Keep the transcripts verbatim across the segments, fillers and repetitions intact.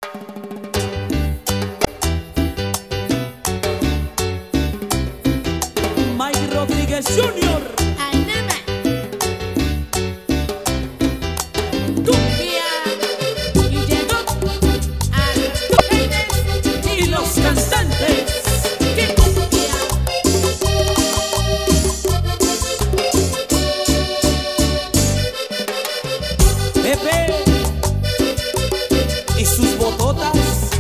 Mike Rodríguez Junior Cumbia y llegó a y los cantantes que cumbia. Pepe y sus bototas.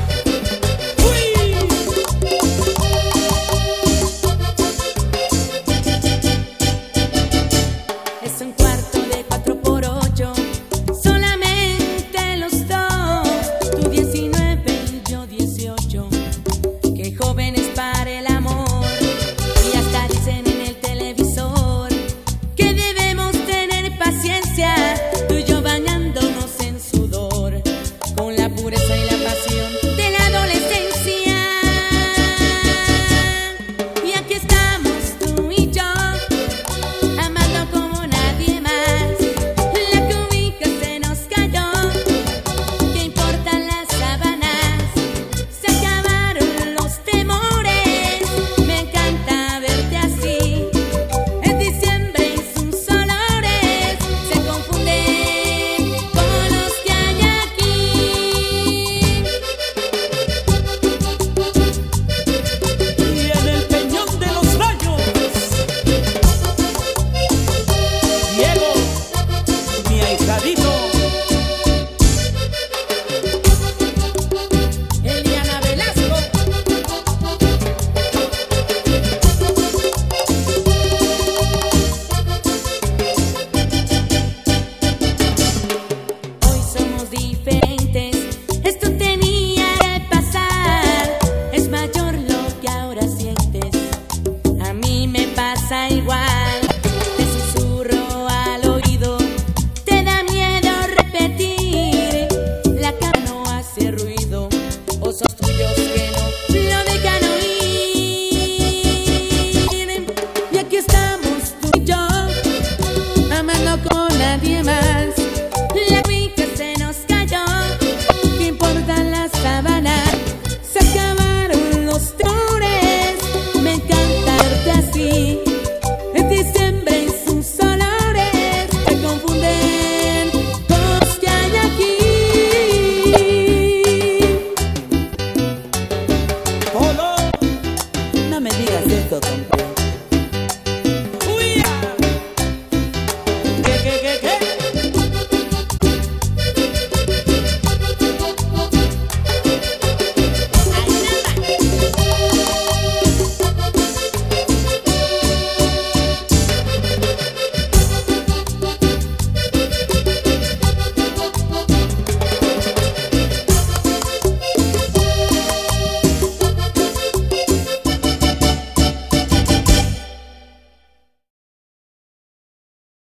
Es un cuarto de cuatro por ocho, solamente los dos, tú diecinueve y yo dieciocho. Qué jóvenes para el amor, y hasta dicen en el televisor que debemos tener paciencia, tú y yo bañándonos en sudor, con la pureza y la pasión de